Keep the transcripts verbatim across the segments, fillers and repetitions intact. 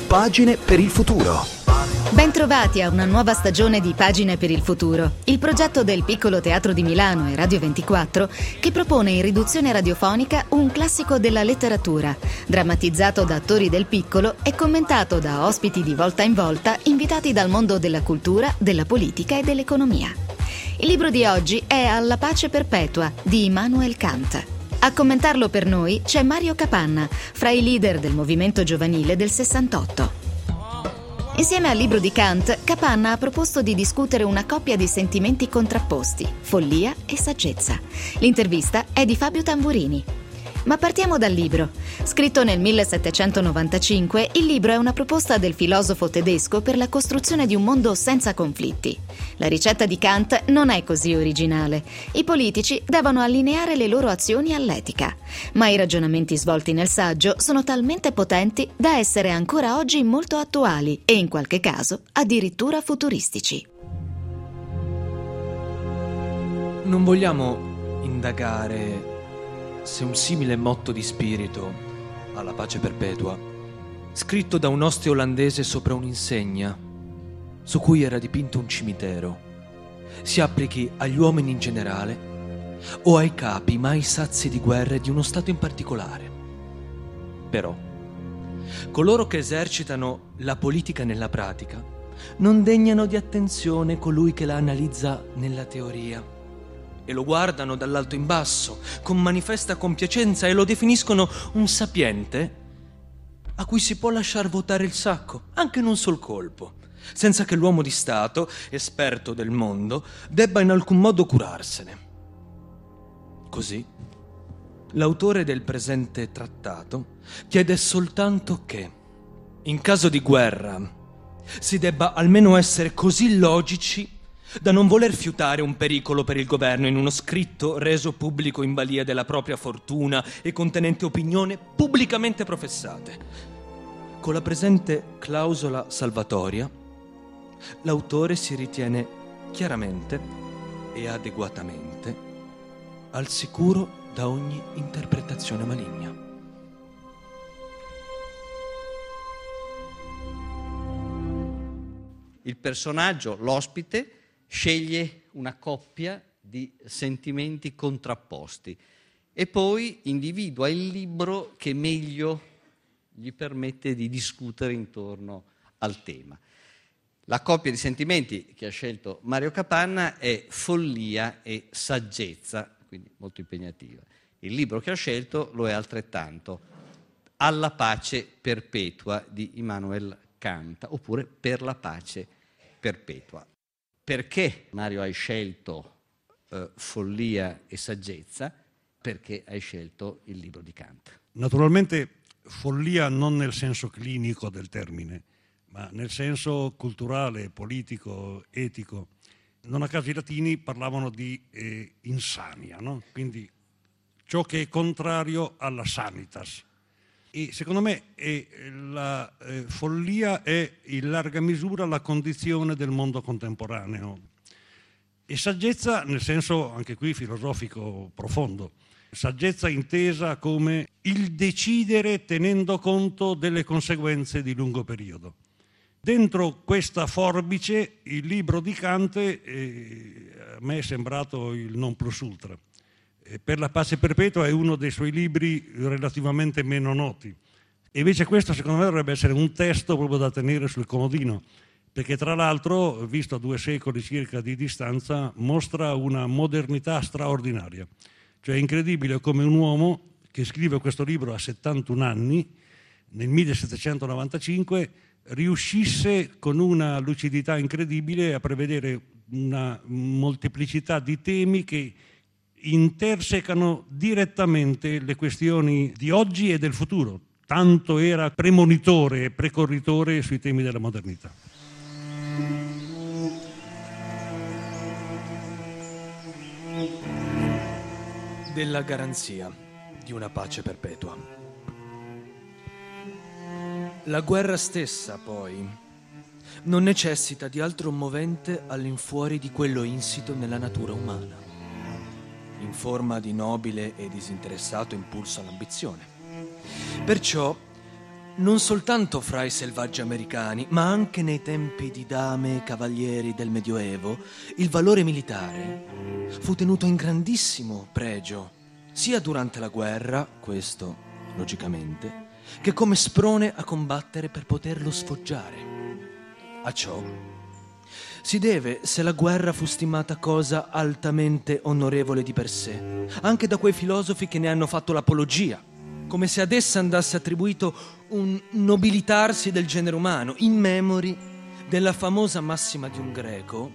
Pagine per il futuro. Bentrovati a una nuova stagione di Pagine per il futuro, il progetto del Piccolo Teatro di Milano e Radio ventiquattro che propone in riduzione radiofonica un classico della letteratura, drammatizzato da attori del piccolo e commentato da ospiti di volta in volta invitati dal mondo della cultura, della politica e dell'economia. Il libro di oggi è Alla pace perpetua di Immanuel Kant. A commentarlo per noi c'è Mario Capanna, fra i leader del movimento giovanile del sessantotto. Insieme al libro di Kant, Capanna ha proposto di discutere una coppia di sentimenti contrapposti, follia e saggezza. L'intervista è di Fabio Tamburini. Ma partiamo dal libro. Scritto nel millesettecentonovantacinque, il libro è una proposta del filosofo tedesco per la costruzione di un mondo senza conflitti. La ricetta di Kant non è così originale. I politici devono allineare le loro azioni all'etica. Ma i ragionamenti svolti nel saggio sono talmente potenti da essere ancora oggi molto attuali e in qualche caso addirittura futuristici. Non vogliamo indagare se un simile motto di spirito, alla pace perpetua, scritto da un oste olandese sopra un'insegna su cui era dipinto un cimitero, si applichi agli uomini in generale o ai capi mai sazi di guerre di uno stato in particolare. Però coloro che esercitano la politica nella pratica non degnano di attenzione colui che la analizza nella teoria e lo guardano dall'alto in basso con manifesta compiacenza e lo definiscono un sapiente a cui si può lasciar votare il sacco, anche in un sol colpo, senza che l'uomo di Stato, esperto del mondo, debba in alcun modo curarsene. Così, l'autore del presente trattato chiede soltanto che, in caso di guerra, si debba almeno essere così logici da non voler fiutare un pericolo per il governo in uno scritto reso pubblico in balia della propria fortuna e contenente opinioni pubblicamente professate. Con la presente clausola salvatoria, l'autore si ritiene chiaramente e adeguatamente al sicuro da ogni interpretazione maligna. Il personaggio, l'ospite, sceglie una coppia di sentimenti contrapposti e poi individua il libro che meglio gli permette di discutere intorno al tema. La coppia di sentimenti che ha scelto Mario Capanna è follia e saggezza, quindi molto impegnativa. Il libro che ha scelto lo è altrettanto, Alla pace perpetua di Immanuel Kant, oppure Per la pace perpetua. Perché, Mario, hai scelto eh, follia e saggezza? Perché hai scelto il libro di Kant? Naturalmente follia non nel senso clinico del termine, ma nel senso culturale, politico, etico. Non a caso i latini parlavano di eh, insania, no? Quindi ciò che è contrario alla sanitas. E secondo me è la eh, follia è in larga misura la condizione del mondo contemporaneo. E saggezza nel senso, anche qui, filosofico profondo. Saggezza intesa come il decidere tenendo conto delle conseguenze di lungo periodo. Dentro questa forbice il libro di Kant eh, a me è sembrato il non plus ultra. Per la pace perpetua è uno dei suoi libri relativamente meno noti. E invece questo secondo me dovrebbe essere un testo proprio da tenere sul comodino, perché tra l'altro, visto a due secoli circa di distanza, mostra una modernità straordinaria. Cioè è incredibile come un uomo che scrive questo libro a settantuno anni, nel millesettecentonovantacinque, riuscisse con una lucidità incredibile a prevedere una molteplicità di temi che intersecano direttamente le questioni di oggi e del futuro. Tanto era premonitore e precorritore sui temi della modernità. Della garanzia di una pace perpetua. La guerra stessa, poi, non necessita di altro movente all'infuori di quello insito nella natura umana, in forma di nobile e disinteressato impulso all'ambizione. Perciò non soltanto fra i selvaggi americani, ma anche nei tempi di dame e cavalieri del Medioevo, il valore militare fu tenuto in grandissimo pregio, sia durante la guerra, questo logicamente, che come sprone a combattere per poterlo sfoggiare. A ciò si deve se la guerra fu stimata cosa altamente onorevole di per sé, anche da quei filosofi che ne hanno fatto l'apologia, come se ad essa andasse attribuito un nobilitarsi del genere umano, in memori della famosa massima di un greco: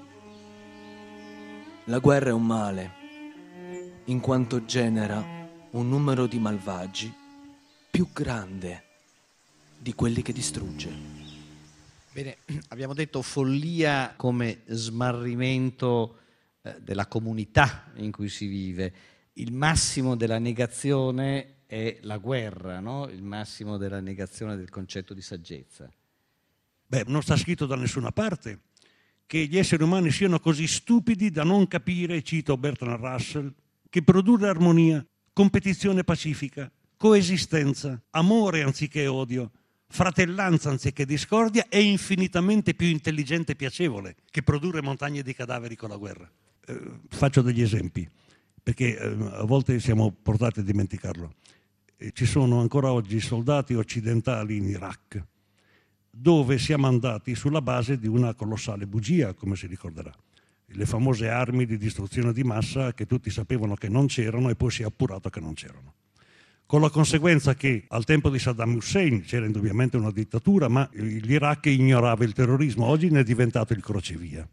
la guerra è un male, in quanto genera un numero di malvagi più grande di quelli che distrugge. Bene, abbiamo detto follia come smarrimento eh, della comunità in cui si vive. Il massimo della negazione è la guerra, no? Il massimo della negazione del concetto di saggezza. Beh, non sta scritto da nessuna parte che gli esseri umani siano così stupidi da non capire, cito Bertrand Russell, che produrre armonia, competizione pacifica, coesistenza, amore anziché odio, fratellanza anziché discordia è infinitamente più intelligente e piacevole che produrre montagne di cadaveri con la guerra. Eh, faccio degli esempi, perché eh, a volte siamo portati a dimenticarlo. E ci sono ancora oggi soldati occidentali in Iraq, dove siamo andati sulla base di una colossale bugia, come si ricorderà. Le famose armi di distruzione di massa che tutti sapevano che non c'erano e poi si è appurato che non c'erano. Con la conseguenza che al tempo di Saddam Hussein c'era indubbiamente una dittatura, ma l'Iraq ignorava il terrorismo, oggi ne è diventato il crocevia.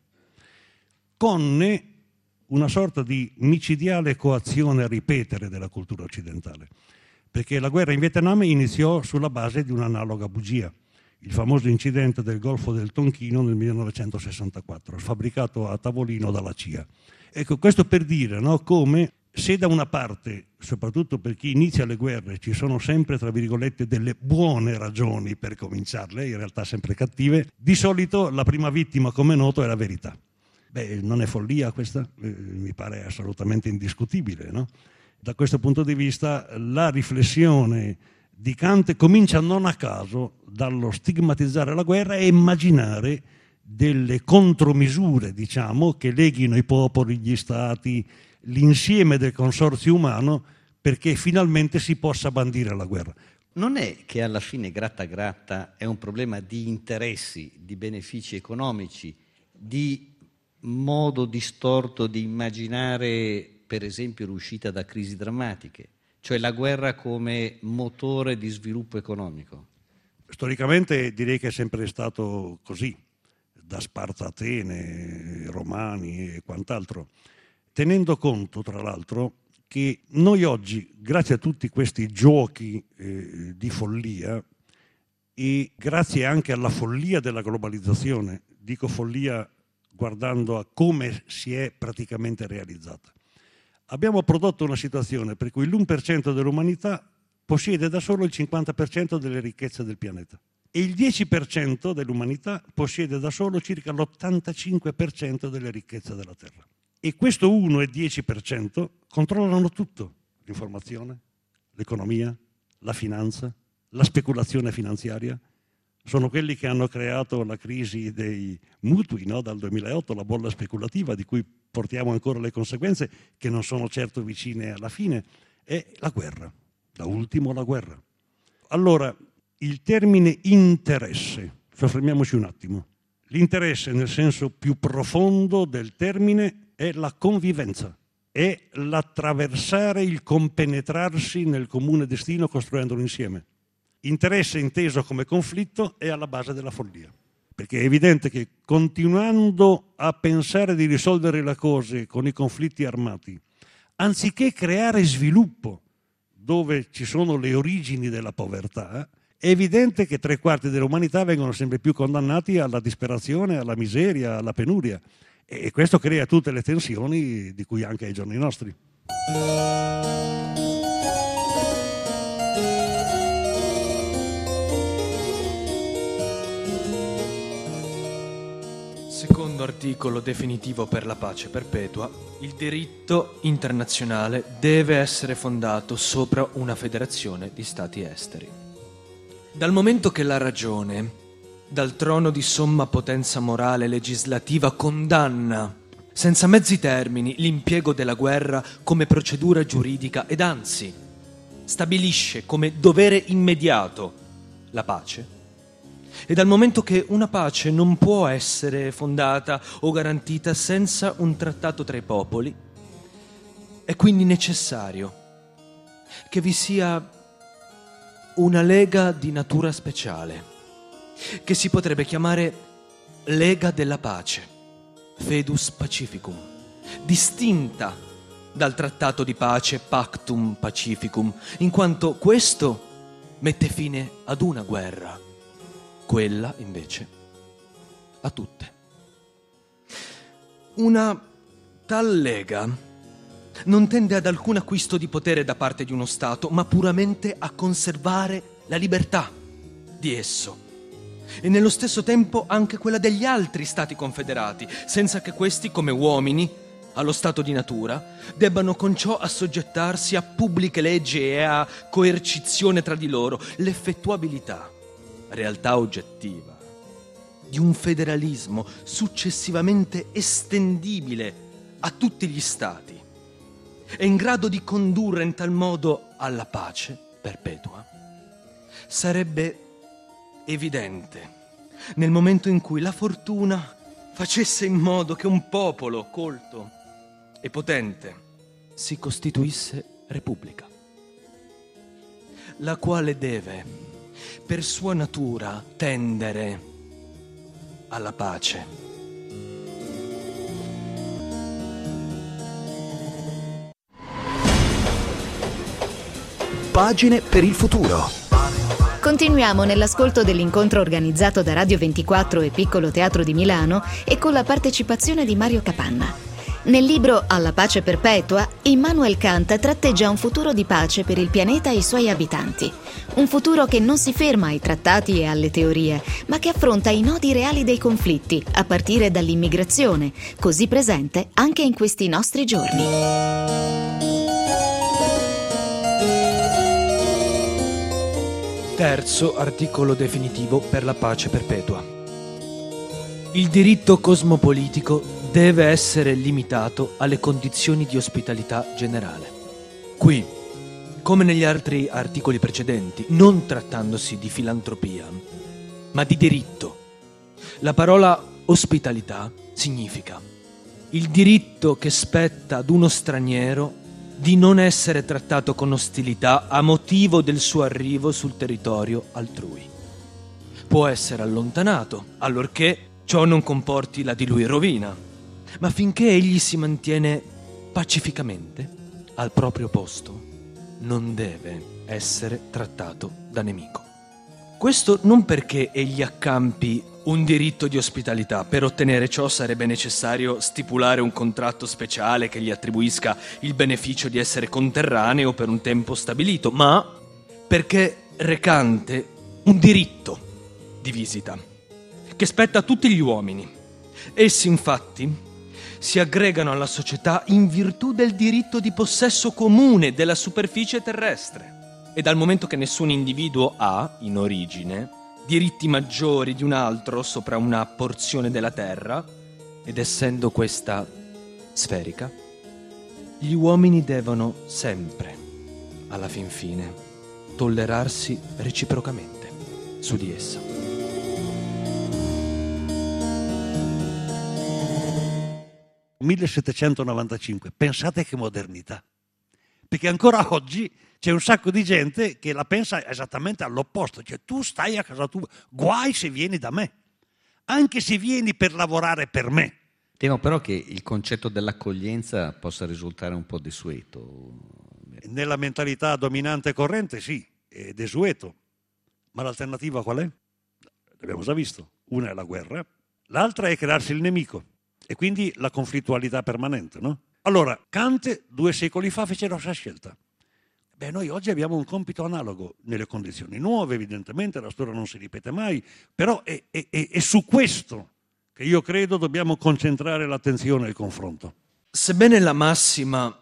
Con una sorta di micidiale coazione a ripetere della cultura occidentale, perché la guerra in Vietnam iniziò sulla base di un'analoga bugia, il famoso incidente del Golfo del Tonchino nel millenovecentosessantaquattro, fabbricato a tavolino dalla C I A. Ecco, questo per dire, no, come se da una parte, soprattutto per chi inizia le guerre, ci sono sempre, tra virgolette, delle buone ragioni per cominciarle, in realtà sempre cattive, di solito la prima vittima, come è noto, è la verità. Beh, non è follia questa? Eh, mi pare assolutamente indiscutibile, no? Da questo punto di vista la riflessione di Kant comincia non a caso dallo stigmatizzare la guerra e immaginare delle contromisure, diciamo, che leghino i popoli, gli stati, l'insieme del consorzio umano perché finalmente si possa bandire la guerra. Non è che alla fine gratta gratta è un problema di interessi, di benefici economici, di modo distorto di immaginare per esempio l'uscita da crisi drammatiche, cioè la guerra come motore di sviluppo economico? Storicamente direi che è sempre stato così, da Sparta, Atene, Romani e quant'altro, tenendo conto tra l'altro che noi oggi, grazie a tutti questi giochi eh, di follia e grazie anche alla follia della globalizzazione, dico follia guardando a come si è praticamente realizzata, abbiamo prodotto una situazione per cui l'uno per cento dell'umanità possiede da solo il cinquanta per cento delle ricchezze del pianeta e il dieci per cento dell'umanità possiede da solo circa l'ottantacinque per cento delle ricchezze della Terra. E questo uno e dieci per cento controllano tutto: l'informazione, l'economia, la finanza, la speculazione finanziaria. Sono quelli che hanno creato la crisi dei mutui, no? Dal duemilaotto, la bolla speculativa di cui portiamo ancora le conseguenze, che non sono certo vicine alla fine, è la guerra, da ultimo la guerra. Allora, il termine interesse, soffermiamoci un attimo. L'interesse nel senso più profondo del termine è la convivenza, è l'attraversare, il compenetrarsi nel comune destino costruendolo insieme. Interesse inteso come conflitto è alla base della follia, perché è evidente che continuando a pensare di risolvere le cose con i conflitti armati, anziché creare sviluppo dove ci sono le origini della povertà, è evidente che tre quarti dell'umanità vengono sempre più condannati alla disperazione, alla miseria, alla penuria, e questo crea tutte le tensioni di cui anche ai giorni nostri. Secondo articolo definitivo per la pace perpetua, il diritto internazionale deve essere fondato sopra una federazione di stati esteri. Dal momento che la ragione, dal trono di somma potenza morale legislativa, condanna senza mezzi termini l'impiego della guerra come procedura giuridica ed anzi stabilisce come dovere immediato la pace, e dal momento che una pace non può essere fondata o garantita senza un trattato tra i popoli, è quindi necessario che vi sia una lega di natura speciale, che si potrebbe chiamare Lega della Pace, Fidus Pacificum, distinta dal trattato di pace Pactum Pacificum, in quanto questo mette fine ad una guerra, quella invece a tutte. Una tal lega non tende ad alcun acquisto di potere da parte di uno Stato, ma puramente a conservare la libertà di esso e nello stesso tempo anche quella degli altri Stati confederati, senza che questi, come uomini, allo stato di natura, debbano con ciò assoggettarsi a pubbliche leggi e a coercizione tra di loro. L'effettuabilità, realtà oggettiva, di un federalismo successivamente estendibile a tutti gli Stati è in grado di condurre in tal modo alla pace perpetua, sarebbe evidente nel momento in cui la fortuna facesse in modo che un popolo colto e potente si costituisse repubblica, la quale deve, per sua natura, tendere alla pace. Pagine per il futuro. Continuiamo nell'ascolto dell'incontro organizzato da Radio ventiquattro e Piccolo Teatro di Milano e con la partecipazione di Mario Capanna. Nel libro Alla pace perpetua, Immanuel Kant tratteggia un futuro di pace per il pianeta e i suoi abitanti. Un futuro che non si ferma ai trattati e alle teorie, ma che affronta i nodi reali dei conflitti, a partire dall'immigrazione, così presente anche in questi nostri giorni. Terzo articolo definitivo per la pace perpetua. Il diritto cosmopolitico deve essere limitato alle condizioni di ospitalità generale. Qui, come negli altri articoli precedenti, non trattandosi di filantropia, ma di diritto. La parola ospitalità significa il diritto che spetta ad uno straniero di non essere trattato con ostilità a motivo del suo arrivo sul territorio altrui. Può essere allontanato, allorché ciò non comporti la di lui rovina, ma finché egli si mantiene pacificamente al proprio posto, non deve essere trattato da nemico. Questo non perché egli accampi un diritto di ospitalità. Per ottenere ciò sarebbe necessario stipulare un contratto speciale che gli attribuisca il beneficio di essere conterraneo per un tempo stabilito, ma perché recante un diritto di visita che spetta a tutti gli uomini. Essi infatti si aggregano alla società in virtù del diritto di possesso comune della superficie terrestre, e dal momento che nessun individuo ha, in origine, diritti maggiori di un altro sopra una porzione della terra, ed essendo questa sferica, gli uomini devono sempre, alla fin fine, tollerarsi reciprocamente su di essa. millesettecentonovantacinque, pensate che modernità, perché ancora oggi c'è un sacco di gente che la pensa esattamente all'opposto, cioè tu stai a casa tua, guai se vieni da me, anche se vieni per lavorare per me. Temo però che il concetto dell'accoglienza possa risultare un po' desueto. Nella mentalità dominante e corrente sì, è desueto, ma l'alternativa qual è? L'abbiamo già visto, una è la guerra, l'altra è crearsi il nemico e quindi la conflittualità permanente, no? Allora, Kant due secoli fa fece la sua scelta. Beh, noi oggi abbiamo un compito analogo, nelle condizioni nuove, evidentemente, la storia non si ripete mai, però è, è, è, è su questo che io credo dobbiamo concentrare l'attenzione e il confronto. Sebbene la massima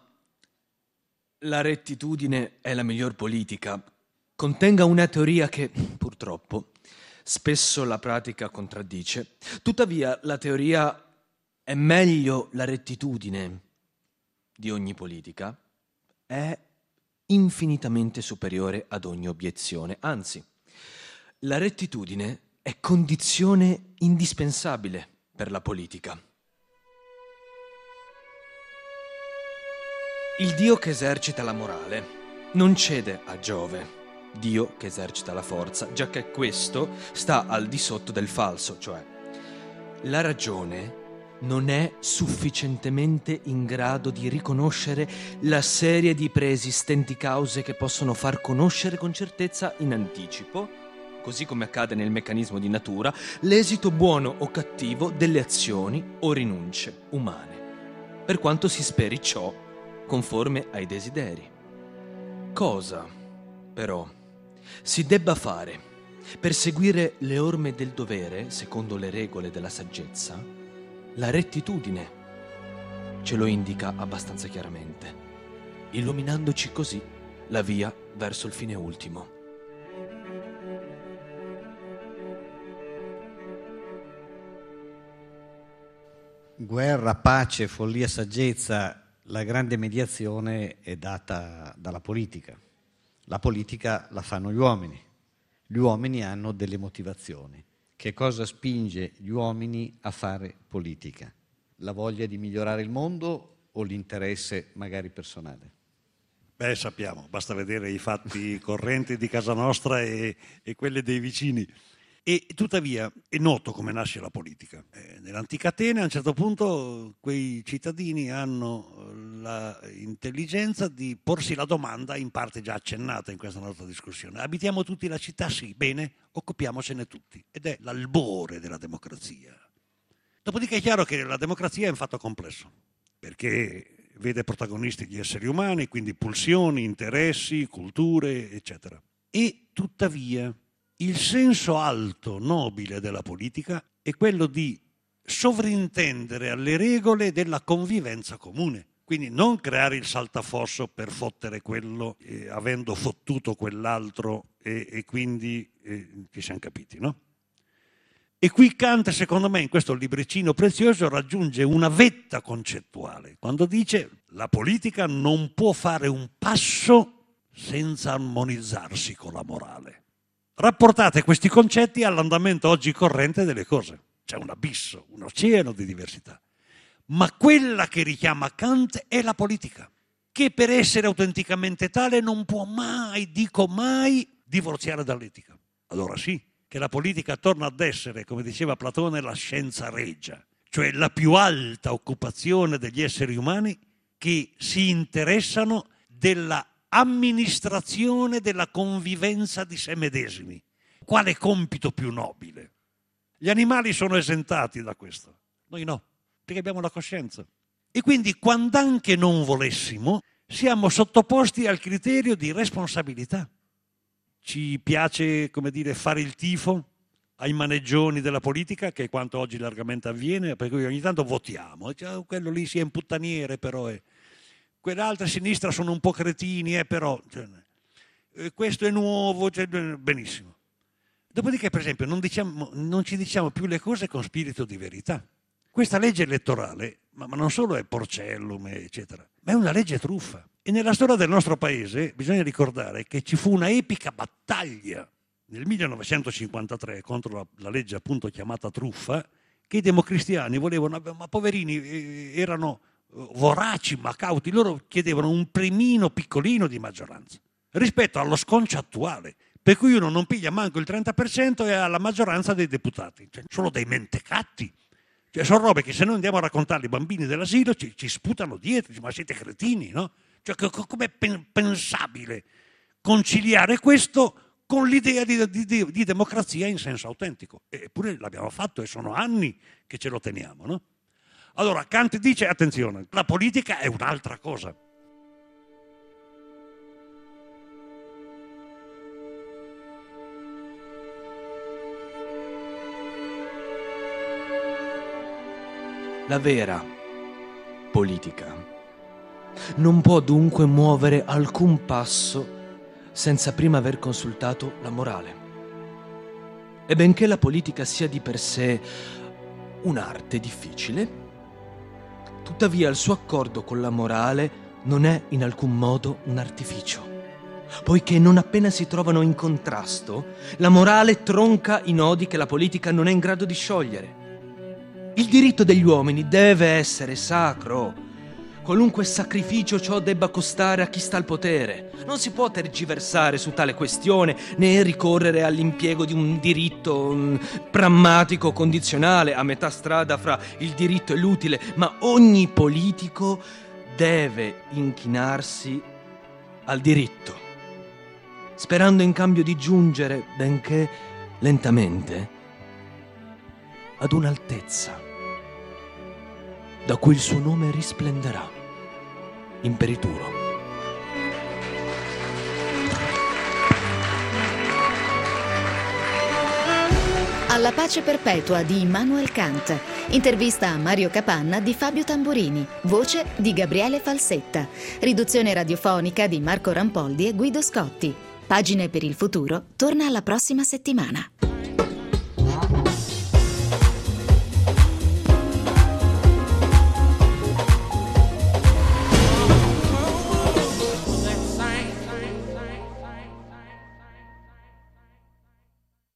"la rettitudine è la miglior politica" contenga una teoria che, purtroppo, purtroppo, spesso la pratica contraddice. Tuttavia, la teoria è meglio la rettitudine di ogni politica, è infinitamente superiore ad ogni obiezione. Anzi, la rettitudine è condizione indispensabile per la politica. Il Dio che esercita la morale non cede a Giove, Dio che esercita la forza, giacché questo sta al di sotto del falso, cioè la ragione non è sufficientemente in grado di riconoscere la serie di preesistenti cause che possono far conoscere con certezza in anticipo, così come accade nel meccanismo di natura, l'esito buono o cattivo delle azioni o rinunce umane, per quanto si speri ciò conforme ai desideri. Cosa, però, si debba fare per seguire le orme del dovere, secondo le regole della saggezza, la rettitudine ce lo indica abbastanza chiaramente, illuminandoci così la via verso il fine ultimo. Guerra, pace, follia, saggezza, la grande mediazione è data dalla politica. La politica la fanno gli uomini. Gli uomini hanno delle motivazioni. Che cosa spinge gli uomini a fare politica? La voglia di migliorare il mondo o l'interesse magari personale? Beh, sappiamo, basta vedere i fatti correnti di casa nostra e, e quelli dei vicini. E tuttavia è noto come nasce la politica. Eh, nell'antica Atene a un certo punto quei cittadini hanno l'intelligenza di porsi la domanda, in parte già accennata in questa nostra discussione: abitiamo tutti la città? Sì, bene, occupiamocene tutti. Ed è l'albore della democrazia. Dopodiché è chiaro che la democrazia è un fatto complesso, perché vede protagonisti gli esseri umani, quindi pulsioni, interessi, culture, eccetera. E tuttavia il senso alto, nobile della politica è quello di sovrintendere alle regole della convivenza comune. Quindi non creare il saltafosso per fottere quello, eh, avendo fottuto quell'altro, e, e quindi eh, ci siamo capiti, no? E qui Kant, secondo me, in questo libricino prezioso raggiunge una vetta concettuale, quando dice: la politica non può fare un passo senza armonizzarsi con la morale. Rapportate questi concetti all'andamento oggi corrente delle cose. C'è un abisso, un oceano di diversità. Ma quella che richiama Kant è la politica, che per essere autenticamente tale non può mai, dico mai, divorziare dall'etica. Allora sì, che la politica torna ad essere, come diceva Platone, la scienza regia, cioè la più alta occupazione degli esseri umani che si interessano della amministrazione della convivenza di sé medesimi. Quale compito più nobile? Gli animali sono esentati da questo, noi no, perché abbiamo la coscienza. E quindi, quando anche non volessimo, siamo sottoposti al criterio di responsabilità. Ci piace, come dire, fare il tifo ai maneggioni della politica, che è quanto oggi largamente avviene, per cui ogni tanto votiamo. Cioè, quello lì sia un puttaniere, però è... Quell'altra a sinistra sono un po' cretini, eh, però cioè, eh, questo è nuovo, cioè, benissimo. Dopodiché, per esempio, non, diciamo, non ci diciamo più le cose con spirito di verità. Questa legge elettorale, ma, ma non solo è porcellum, eccetera, ma è una legge truffa. E nella storia del nostro paese bisogna ricordare che ci fu una epica battaglia nel millenovecentocinquantatré contro la, la legge appunto chiamata truffa, che i democristiani volevano, ma poverini, eh, erano voraci ma cauti, loro chiedevano un primino piccolino di maggioranza rispetto allo sconcio attuale, per cui uno non piglia manco il trenta per cento e ha la maggioranza dei deputati. Cioè, sono dei mentecatti, cioè, sono robe che se noi andiamo a raccontarle ai bambini dell'asilo ci, ci sputano dietro, ma siete cretini, no? Cioè, com'è pensabile conciliare questo con l'idea di, di, di, di democrazia in senso autentico? Eppure l'abbiamo fatto e sono anni che ce lo teniamo, no? Allora Kant dice, attenzione, la politica è un'altra cosa. La vera politica non può dunque muovere alcun passo senza prima aver consultato la morale. E benché la politica sia di per sé un'arte difficile, tuttavia il suo accordo con la morale non è in alcun modo un artificio, poiché non appena si trovano in contrasto, la morale tronca i nodi che la politica non è in grado di sciogliere. Il diritto degli uomini deve essere sacro, qualunque sacrificio ciò debba costare a chi sta al potere. Non si può tergiversare su tale questione, né ricorrere all'impiego di un diritto um, prammatico condizionale a metà strada fra il diritto e l'utile, ma ogni politico deve inchinarsi al diritto, sperando in cambio di giungere, benché lentamente, ad un'altezza da cui il suo nome risplenderà imperituro. Alla pace perpetua di Immanuel Kant. Intervista a Mario Capanna di Fabio Tamburini. Voce di Gabriele Falsetta. Riduzione radiofonica di Marco Rampoldi e Guido Scotti. Pagine per il futuro torna alla prossima settimana.